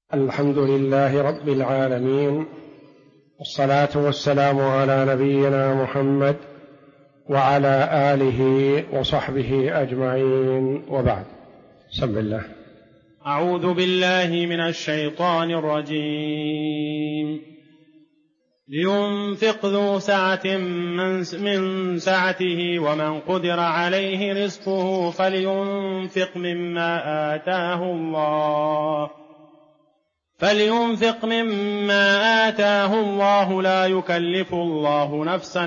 الحمد لله رب العالمين، والصلاة والسلام على نبينا محمد وعلى آله وصحبه أجمعين، وبعد. بسم الله. أعوذ بالله من الشيطان الرجيم. لينفق ذو سعة من سعته، ومن قدر عليه رزقه فلينفق مما آتاه الله، لا يكلف الله نفسا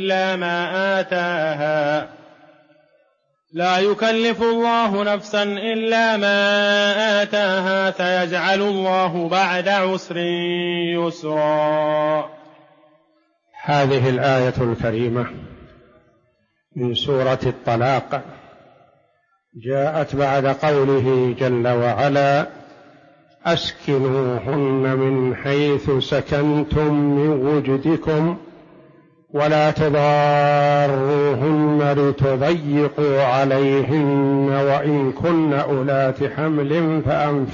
إلا ما آتاها، سيجعل الله بعد عسر يسرا. هذه الآية الكريمة من سورة الطلاق جاءت بعد قوله جل وعلا: أسكنوهن من حيث سكنتم من وجدكم ولا تضاروهن لتضيقوا عليهن، وإن كن أولات حمل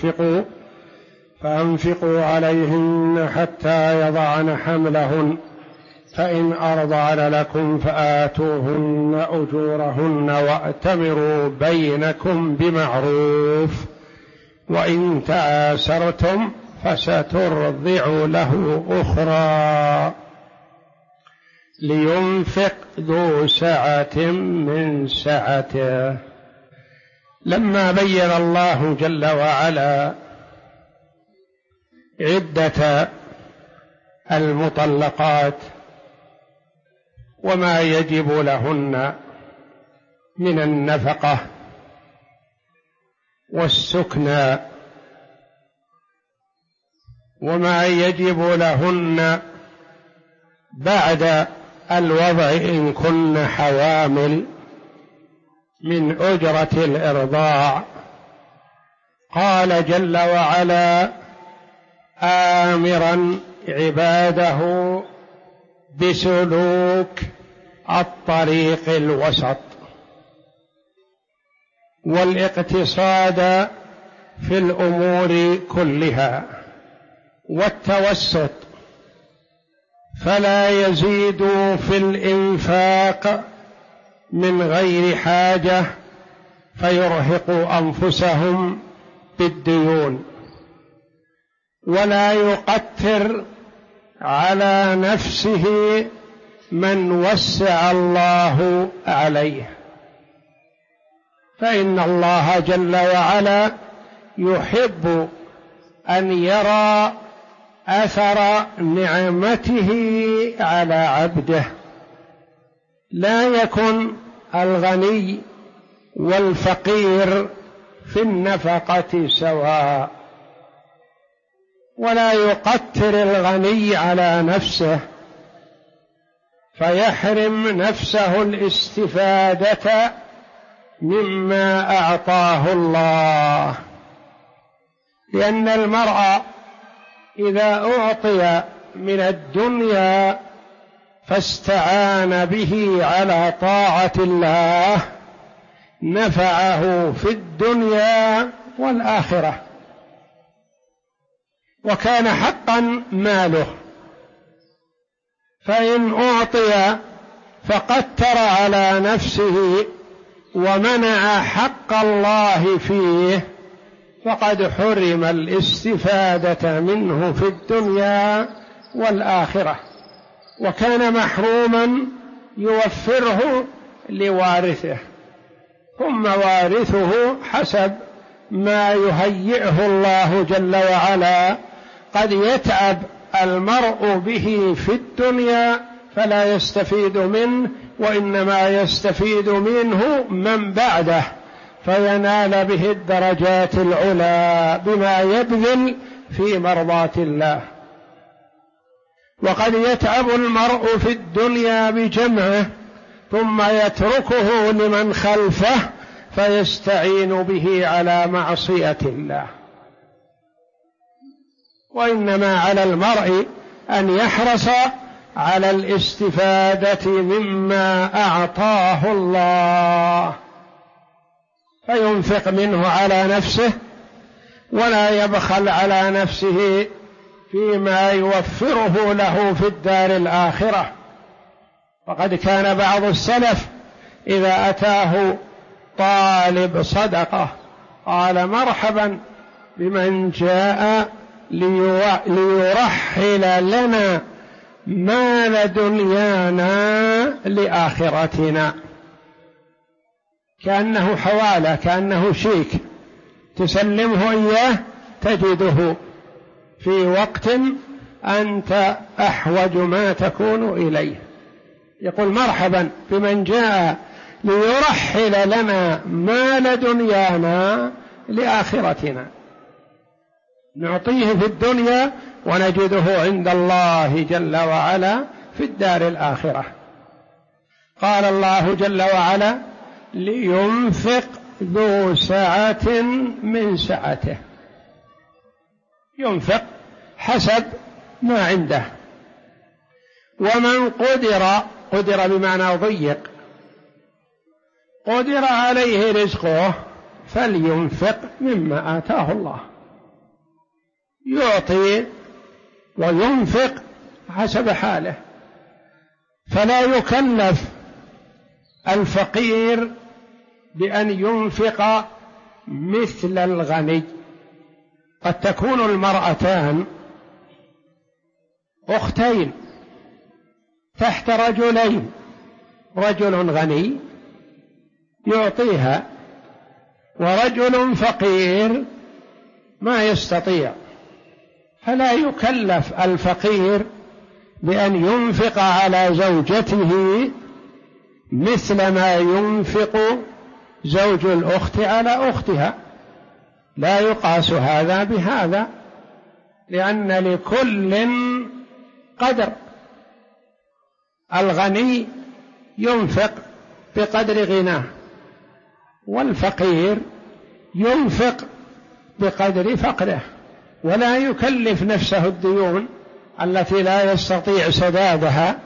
فأنفقوا عليهن حتى يضعن حملهن، فإن أرضعن لكم فآتوهن أجورهن وأتمروا بينكم بمعروف، وإن تعاسرتم فسترضع له أخرى. لينفق ذو سعة من سعته. لما بين الله جل وعلا عدة المطلقات وما يجب لهن من النفقة والسكنى، وما يجب لهن بعد الوضع إن كن حوامل من أجرة الإرضاع، قال جل وعلا آمرا عباده بسلوك الطريق الوسط والاقتصاد في الأمور كلها والتوسط، فلا يزيدوا في الإنفاق من غير حاجة فيرهقوا أنفسهم بالديون، ولا يقتر على نفسه من وسع الله عليه، فإن الله جل وعلا يحب أن يرى أثر نعمته على عبده. لا يكن الغني والفقير في النفقة سواء، ولا يقتر الغني على نفسه فيحرم نفسه الاستفادة مما أعطاه الله، لأن المرء إذا أعطي من الدنيا فاستعان به على طاعة الله نفعه في الدنيا والآخرة، وكان حقا ماله. فإن أعطي فقتر على نفسه ومنع حق الله فيه فقد حرم الاستفادة منه في الدنيا والآخرة، وكان محروما يوفره لوارثه، ثم وارثه حسب ما يهيئه الله جل وعلا. قد يتعب المرء به في الدنيا فلا يستفيد منه، وإنما يستفيد منه من بعده فينال به الدرجات العلى بما يبذل في مرضاة الله. وقد يتعب المرء في الدنيا بجمعه ثم يتركه لمن خلفه فيستعين به على معصية الله، وإنما على المرء أن يحرص على الاستفادة مما أعطاه الله، فينفق منه على نفسه ولا يبخل على نفسه فيما يوفره له في الدار الآخرة. وقد كان بعض السلف إذا أتاه طالب صدقة قال مرحبا بمن جاء ليرحل لنا مال دنيانا لآخرتنا، كأنه حوالة، كأنه شيك تسلمه إياه تجده في وقت أنت أحوج ما تكون إليه. يقول مرحبا بمن جاء ليرحل لنا مال دنيانا لآخرتنا، نعطيه في الدنيا ونجده عند الله جل وعلا في الدار الآخرة. قال الله جل وعلا لينفق ذو سعة من سعته، ينفق حسب ما عنده. ومن قدر بمعنى ضيق، قدر عليه رزقه فلينفق مما آتاه الله، يعطي وينفق حسب حاله، فلا يكلف الفقير بأن ينفق مثل الغني. قد تكون المرأتان أختين تحت رجلين، رجل غني يعطيها ورجل فقير ما يستطيع، فلا يكلف الفقير بأن ينفق على زوجته مثل ما ينفق زوج الأخت على أختها، لا يقاس هذا بهذا، لأن لكل قدر. الغني ينفق بقدر غناه، والفقير ينفق بقدر فقره، ولا يكلف نفسه الديون التي لا يستطيع سدادها.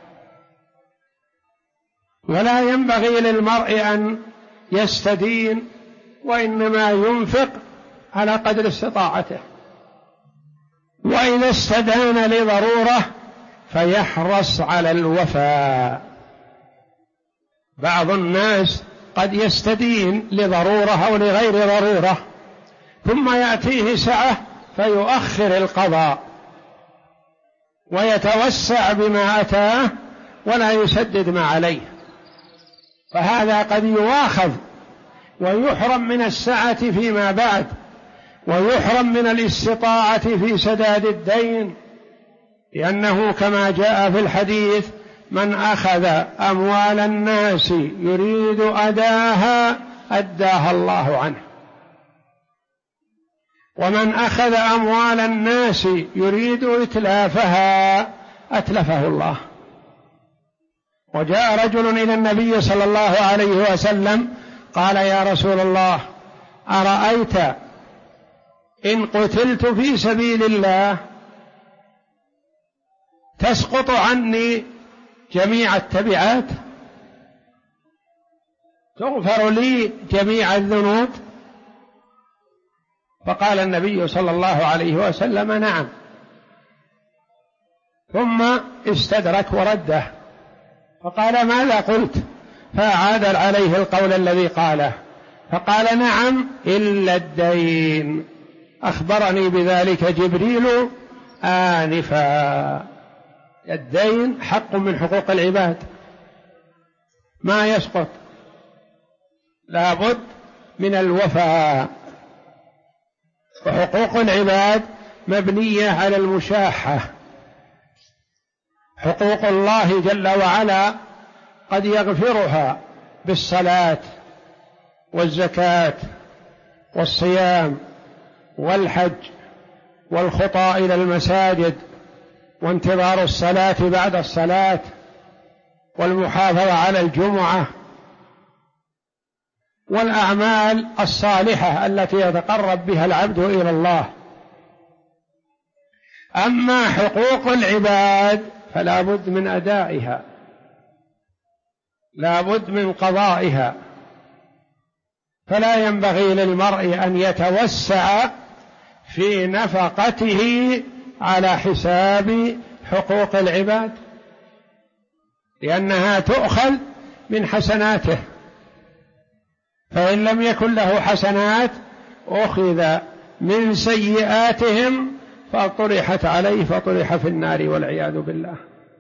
ولا ينبغي للمرء أن يستدين، وإنما ينفق على قدر استطاعته، وإذا استدان لضرورة فيحرص على الوفاء. بعض الناس قد يستدين لضرورة أو لغير ضرورة، ثم يأتيه سعة فيؤخر القضاء ويتوسع بما أتاه ولا يسدد ما عليه، فهذا قد يواخذ ويحرم من السعة فيما بعد، ويحرم من الاستطاعة في سداد الدين، لأنه كما جاء في الحديث من أخذ أموال الناس يريد أداها أداها الله عنه، ومن أخذ أموال الناس يريد إتلافها أتلفه الله. وجاء رجل إلى النبي صلى الله عليه وسلم قال يا رسول الله أرأيت إن قتلت في سبيل الله تسقط عني جميع التبعات، تغفر لي جميع الذنوب؟ فقال النبي صلى الله عليه وسلم نعم، ثم استدرك ورده فقال ماذا قلت؟ فأعاد عليه القول الذي قاله، فقال نعم إلا الدين، أخبرني بذلك جبريل آنفا. الدين حق من حقوق العباد ما يسقط، لابد من الوفاء. وحقوق العباد مبنية على المشاحة. حقوق الله جل وعلا قد يغفرها بالصلاة والزكاة والصيام والحج والخطى إلى المساجد وانتظار الصلاة بعد الصلاة والمحافظة على الجمعة والأعمال الصالحة التي يتقرب بها العبد إلى الله. أما حقوق العباد فلا بد من أدائها، لا بد من قضائها، فلا ينبغي للمرء أن يتوسع في نفقته على حساب حقوق العباد، لأنها تؤخذ من حسناته، فإن لم يكن له حسنات أخذ من سيئاتهم فطرحت عليه فطرح في النار والعياذ بالله.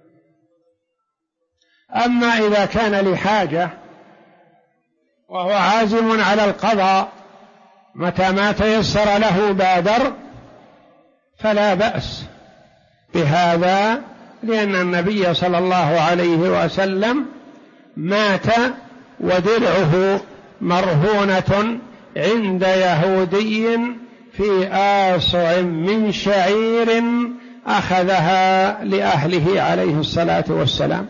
أما إذا كان لحاجة وهو عازم على القضاء متى ما تيسر له بادر فلا بأس بهذا، لأن النبي صلى الله عليه وسلم مات ودرعه مرهونة عند يهودي في آصع من شعير أخذها لأهله عليه الصلاة والسلام،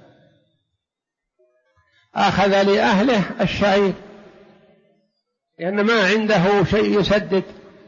أخذ لأهله الشعير لأن ما عنده شيء يسدد،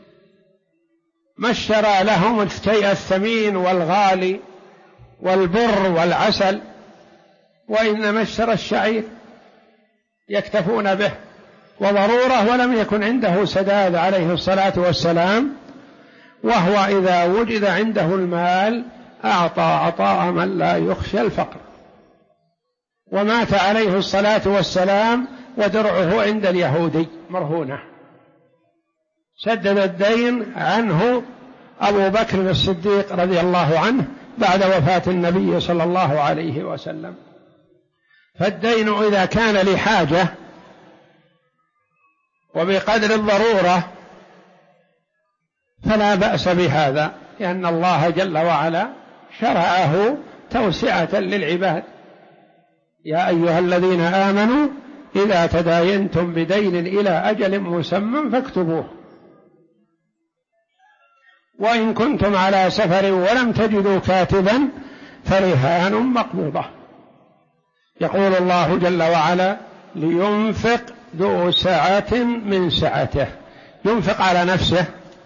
ما اشترى لهم الشيء الثمين والغالي والبر والعسل، وإنما اشترى الشعير يكتفون به وضرورة، ولم يكن عنده سداد عليه الصلاة والسلام، وهو إذا وجد عنده المال أعطى عطاء من لا يخشى الفقر، ومات عليه الصلاة والسلام ودرعه عند اليهودي مرهونة، سدد الدين عنه أبو بكر الصديق رضي الله عنه بعد وفاة النبي صلى الله عليه وسلم. فالدين إذا كان لحاجة وبقدر الضرورة فلا بأس بهذا، لأن الله جل وعلا شرعه توسعة للعباد. يا أيها الذين آمنوا إذا تداينتم بدين إلى أجل مسمى فاكتبوه، وإن كنتم على سفر ولم تجدوا كاتبا فرهان مقبوضة. يقول الله جل وعلا لينفق ذو سعة من سعته، ينفق على نفسه،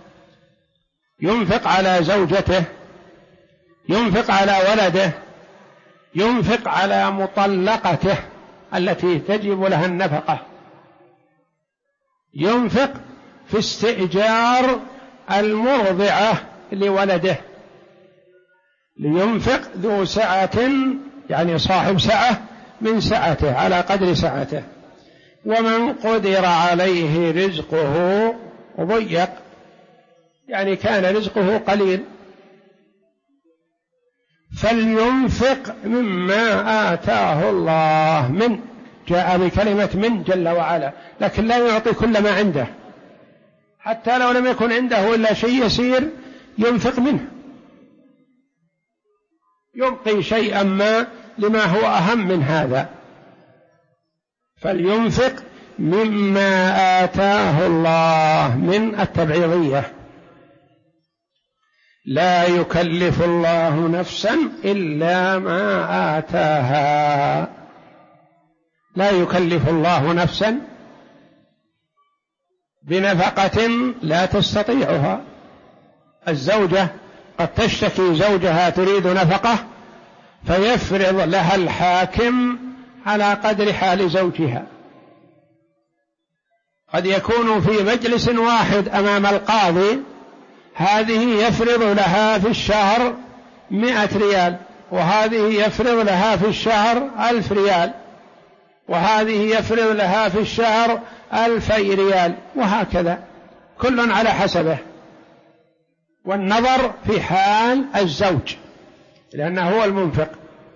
ينفق على زوجته، ينفق على ولده، ينفق على مطلقته التي تجب لها النفقة، ينفق في استئجار المرضعة لولده، لينفق ذو سعة يعني صاحب سعة من سعته على قدر سعته. ومن قدر عليه رزقه ضيق، يعني كان رزقه قليل، فلينفق مما آتاه الله، من جاء بكلمة من جل وعلا، لكن لا يعطي كل ما عنده، حتى لو لم يكن عنده إلا شيء يسير ينفق منه، يبقي شيئا ما لما هو أهم من هذا. فلينفق مما آتاه الله من التبعيضية، لا يكلف الله نفسا إلا ما آتاها، لا يكلف الله نفسا بنفقة لا تستطيعها. الزوجة قد تشتكي زوجها تريد نفقة فيفرض لها الحاكم على قدر حال زوجها، قد يكون في مجلس واحد أمام القاضي، هذه يفرض لها في الشهر 100 ريال، وهذه يفرض لها في الشهر 1000 ريال، وهذه يفرض لها في الشهر 2000 ريال، وهكذا كل على حسبه، والنظر في حال الزوج لأنه هو المنفق.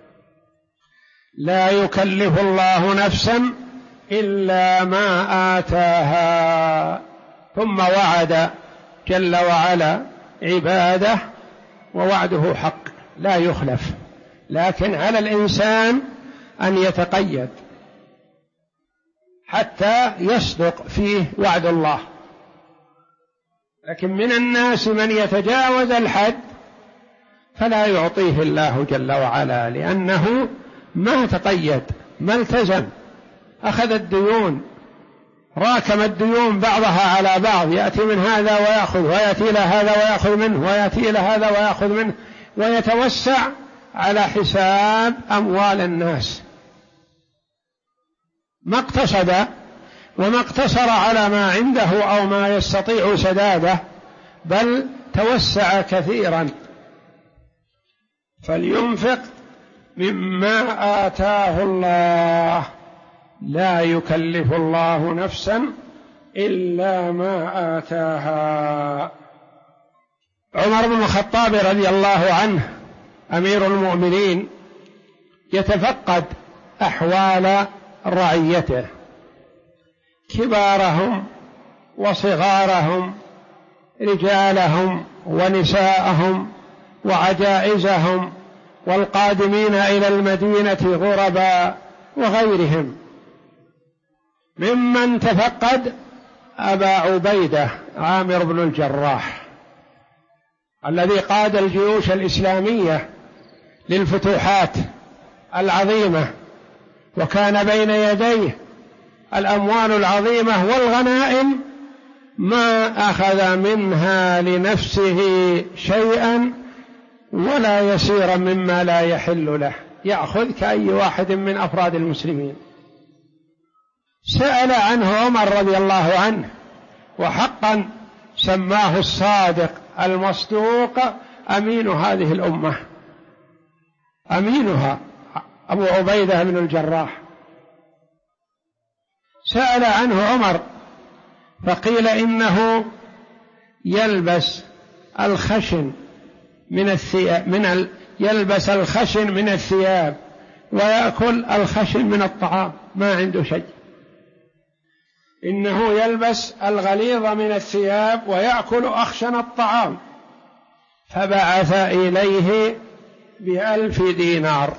لا يكلف الله نفسا إلا ما آتاها. ثم وعد جل وعلا عباده، ووعده حق لا يخلف، لكن على الإنسان أن يتقيد حتى يصدق فيه وعد الله. لكن من الناس من يتجاوز الحد فلا يعطيه الله جل وعلا، لأنه ما تقيد، ما التزم، أخذ الديون، راكم الديون بعضها على بعض، يأتي من هذا ويأخذ، ويأتي إلى هذا ويأخذ منه، ويأتي إلى هذا ويأخذ منه، ويتوسع على حساب أموال الناس، ما اقتصد وما اقتصر على ما عنده أو ما يستطيع سداده، بل توسع كثيرا. فلينفق مما آتاه الله، لا يكلف الله نفسا إلا ما آتاها. عمر بن الخطاب رضي الله عنه أمير المؤمنين يتفقد أحوال رعيته، كبارهم وصغارهم، رجالهم ونساءهم وعجائزهم، والقادمين إلى المدينة غربا وغيرهم. ممن تفقد أبا عبيدة عامر بن الجراح الذي قاد الجيوش الإسلامية للفتوحات العظيمة، وكان بين يديه الأموال العظيمة والغنائم ما أخذ منها لنفسه شيئا ولا يسيرا مما لا يحل له، يأخذ كأي واحد من أفراد المسلمين. سأل عنه عمر رضي الله عنه، وحقا سماه الصادق المصدوق أمين هذه الأمة، أمينها أبو عبيدة بن الجراح. سأل عنه عمر فقيل إنه يلبس الخشن من الثياب، يلبس الخشن من الثياب ويأكل الخشن من الطعام، ما عنده شيء. إنه يلبس الغليظ من الثياب ويأكل أخشن الطعام. فبعث إليه ب1,000 دينار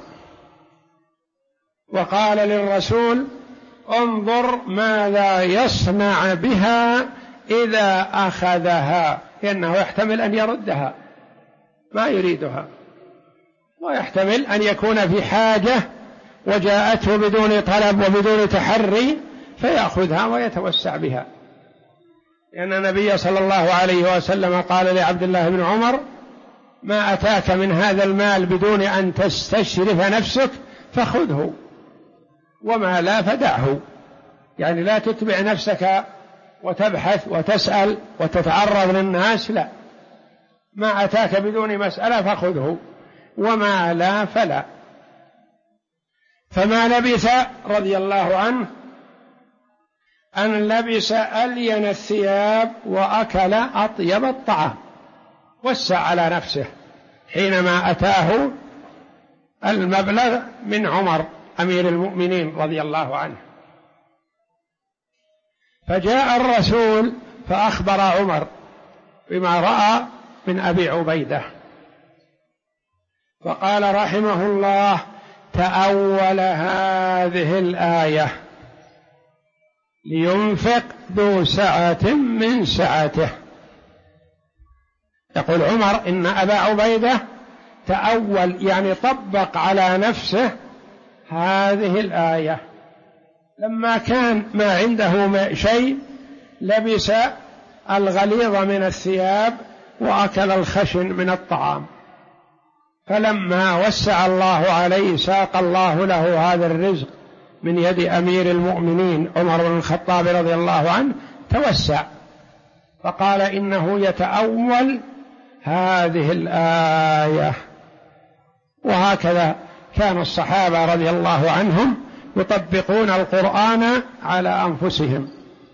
وقال للرسول: انظر ماذا يصنع بها إذا أخذها، لأنه يحتمل أن يردها، ما يريدها، ويحتمل أن يكون في حاجة وجاءته بدون طلب وبدون تحري فيأخذها ويتوسع بها. لأن النبي صلى الله عليه وسلم قال لعبد الله بن عمر: ما أتاك من هذا المال بدون أن تستشرف نفسك فخذه، وما لا فدعه. يعني لا تتبع نفسك وتبحث وتسأل وتتعرض للناس، لا، ما أتاك بدون مسألة فخذه، وما لا فلا. فما لبث رضي الله عنه أن لبس ألين الثياب وأكل أطيب الطعام، وسع على نفسه حينما أتاه المبلغ من عمر أمير المؤمنين رضي الله عنه. فجاء الرسول فأخبر عمر بما رأى من أبي عبيدة، فقال رحمه الله: تأول هذه الآية لينفق ذو سعة من سعته. يقول عمر إن أبا عبيدة تأول، يعني طبق على نفسه هذه الآية، لما كان ما عنده شيء لبس الغليظ من الثياب وأكل الخشن من الطعام، فلما وسع الله عليه ساق الله له هذا الرزق من يد أمير المؤمنين عمر بن الخطاب رضي الله عنه، توسع فقال إنه يتأول هذه الآية. وهكذا كان الصحابة رضي الله عنهم يطبقون القرآن على أنفسهم،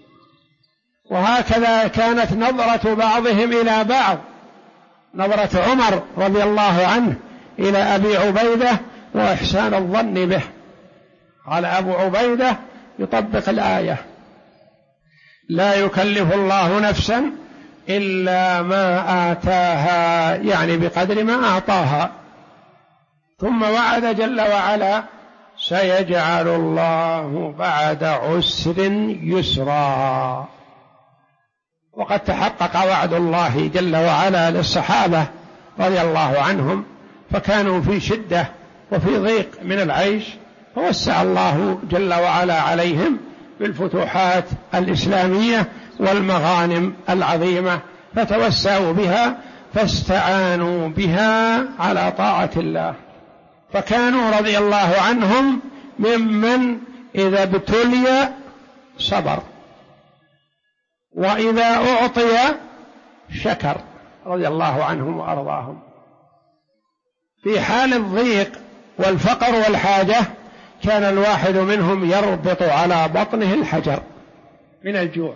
وهكذا كانت نظرة بعضهم إلى بعض، نظرة عمر رضي الله عنه إلى أبي عبيدة وإحسان الظن به. قال أبو عبيدة يطبق الآية: لا يكلف الله نفسا إلا ما آتاها، يعني بقدر ما أعطاها. ثم وعد جل وعلا: سيجعل الله بعد عسر يسرا. وقد تحقق وعد الله جل وعلا للصحابة رضي الله عنهم، فكانوا في شدة وفي ضيق من العيش، فوسع الله جل وعلا عليهم بالفتوحات الإسلامية والمغانم العظيمة، فتوسعوا بها فاستعانوا بها على طاعة الله. فكانوا رضي الله عنهم ممن إذا ابتلي صبر، وإذا أعطي شكر رضي الله عنهم وأرضاهم. في حال الضيق والفقر والحاجة كان الواحد منهم يربط على بطنه الحجر من الجوع،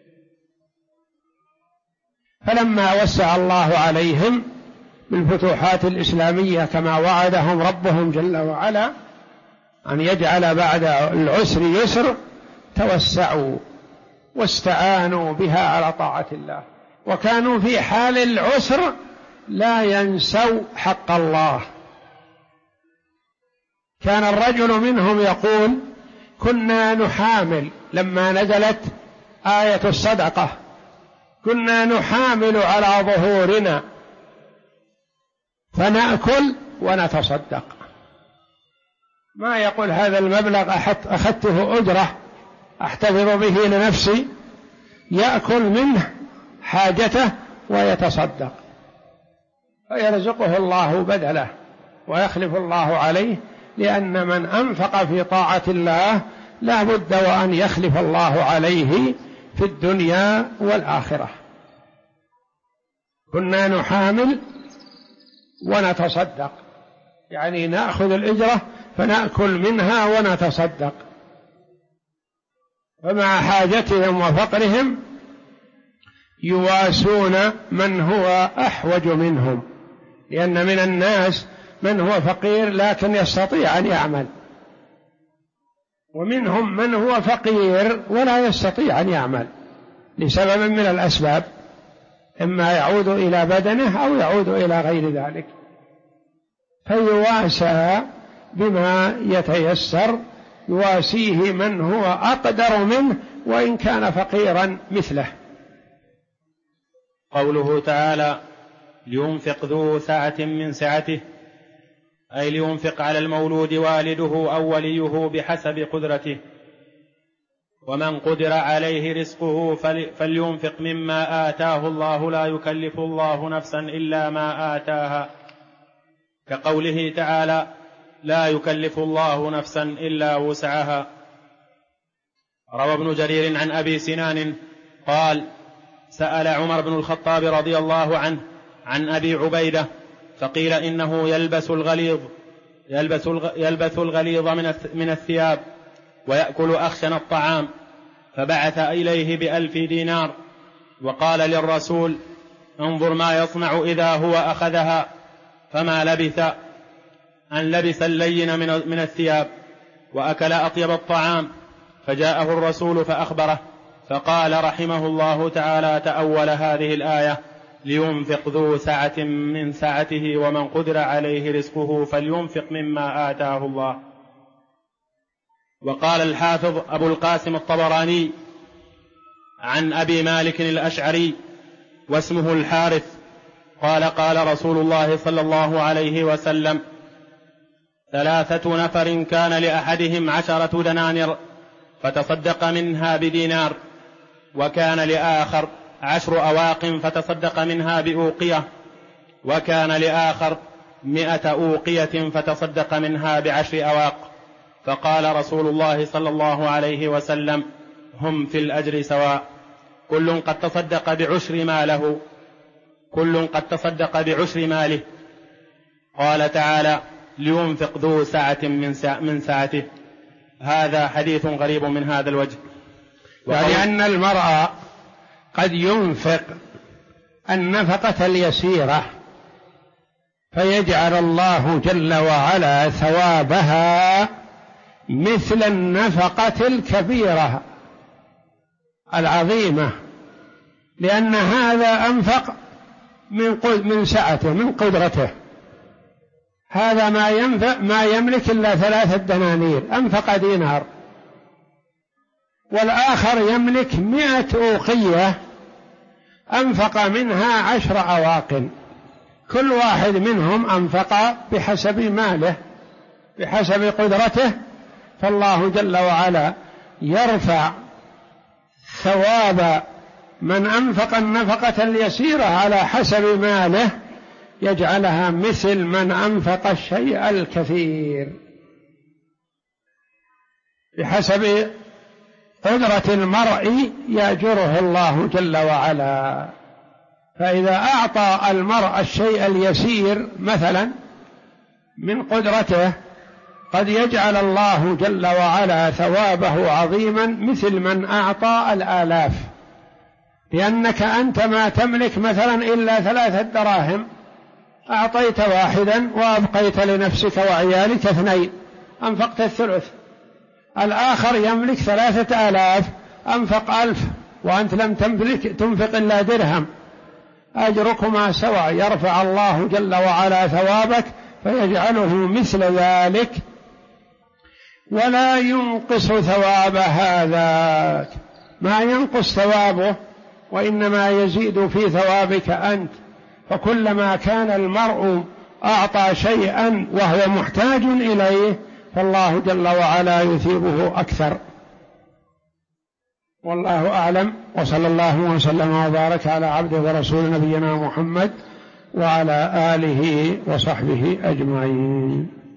فلما وسع الله عليهم بالفتوحات الإسلامية كما وعدهم ربهم جل وعلا أن يجعل بعد العسر يسر، توسعوا واستعانوا بها على طاعة الله، وكانوا في حال العسر لا ينسوا حق الله. كان الرجل منهم يقول: كنا نحامل لما نزلت آية الصدقة، كنا نحامل على ظهورنا فنأكل ونتصدق. ما يقول هذا المبلغ أخذته أجرة أحتفظ به لنفسي، يأكل منه حاجته ويتصدق، فيرزقه الله بدله ويخلف الله عليه، لأن من أنفق في طاعة الله لا بد وأن يخلف الله عليه في الدنيا والآخرة. كنا نحامل ونتصدق، يعني نأخذ الأجرة فنأكل منها ونتصدق، فمع حاجتهم وفقرهم يواسون من هو أحوج منهم، لأن من الناس من هو فقير لكن يستطيع أن يعمل، ومنهم من هو فقير ولا يستطيع أن يعمل لسبب من الأسباب، إما يعود إلى بدنه أو يعود إلى غير ذلك، فيواسى بما يتيسر، يواسيه من هو أقدر منه وإن كان فقيرا مثله. قوله تعالى: لينفق ذو سعة من سعته، أي لينفق على المولود والده أو وليه بحسب قدرته، ومن قدر عليه رزقه فلينفق مما آتاه الله، لا يكلف الله نفسا إلا ما آتاها، كقوله تعالى: لا يكلف الله نفسا إلا وسعها. روى ابن جرير عن أبي سنان قال: سأل عمر بن الخطاب رضي الله عنه عن أبي عبيدة، فقيل إنه يلبس الغليظ من الثياب ويأكل أخشن الطعام، فبعث إليه ب1000 دينار، وقال للرسول: انظر ما يصنع إذا هو أخذها، فما لبث أن لبس اللين من الثياب وأكل أطيب الطعام. فجاءه الرسول فأخبره، فقال رحمه الله تعالى: تأول هذه الآية: لينفق ذو سعة من سعته، ومن قدر عليه رزقه فلينفق مما آتاه الله. وقال الحافظ أبو القاسم الطبراني عن أبي مالك الأشعري واسمه الحارث قال: قال رسول الله صلى الله عليه وسلم: 3 نفر كان لأحدهم 10 دنانير فتصدق منها بدينار، وكان لآخر 10 أواق فتصدق منها بأوقية، وكان لآخر 100 أوقية فتصدق منها ب10 أواق. فقال رسول الله صلى الله عليه وسلم: هم في الأجر سواء، كل قد تصدق بعشر ماله. قال تعالى: لينفق ذو سعة من سعته. هذا حديث غريب من هذا الوجه، يعني أن المرأة قد ينفق النفقة اليسيرة فيجعل الله جل وعلا ثوابها مثل النفقة الكبيرة العظيمة، لأن هذا أنفق من سعته من قدرته، هذا ما يملك إلا 3 دنانير أنفق دينار، والآخر يملك 100 أوقية أنفق منها 10 أواق، كل واحد منهم أنفق بحسب ماله بحسب قدرته، فالله جل وعلا يرفع ثواب من أنفق النفقة اليسيرة على حسب ماله، يجعلها مثل من أنفق الشيء الكثير بحسب قدرة المرء، يأجره الله جل وعلا. فإذا أعطى المرء الشيء اليسير مثلا من قدرته قد يجعل الله جل وعلا ثوابه عظيما مثل من أعطى الآلاف، لأنك أنت ما تملك مثلا إلا 3 دراهم، أعطيت واحدا وأبقيت لنفسك وعيالك 2، أنفقت الثلث. الآخر يملك 3000 أنفق 1000 وأنت لم تنفق إلا درهم، أجركما سواء، يرفع الله جل وعلا ثوابك فيجعله مثل ذلك ولا ينقص ثواب هذاك، ما ينقص ثوابه وإنما يزيد في ثوابك أنت. فكلما كان المرء أعطى شيئا وهو محتاج إليه فالله جل وعلا يثيبه أكثر. والله أعلم، وصلى الله وسلم وبارك على عبده ورسول نبينا محمد وعلى آله وصحبه أجمعين.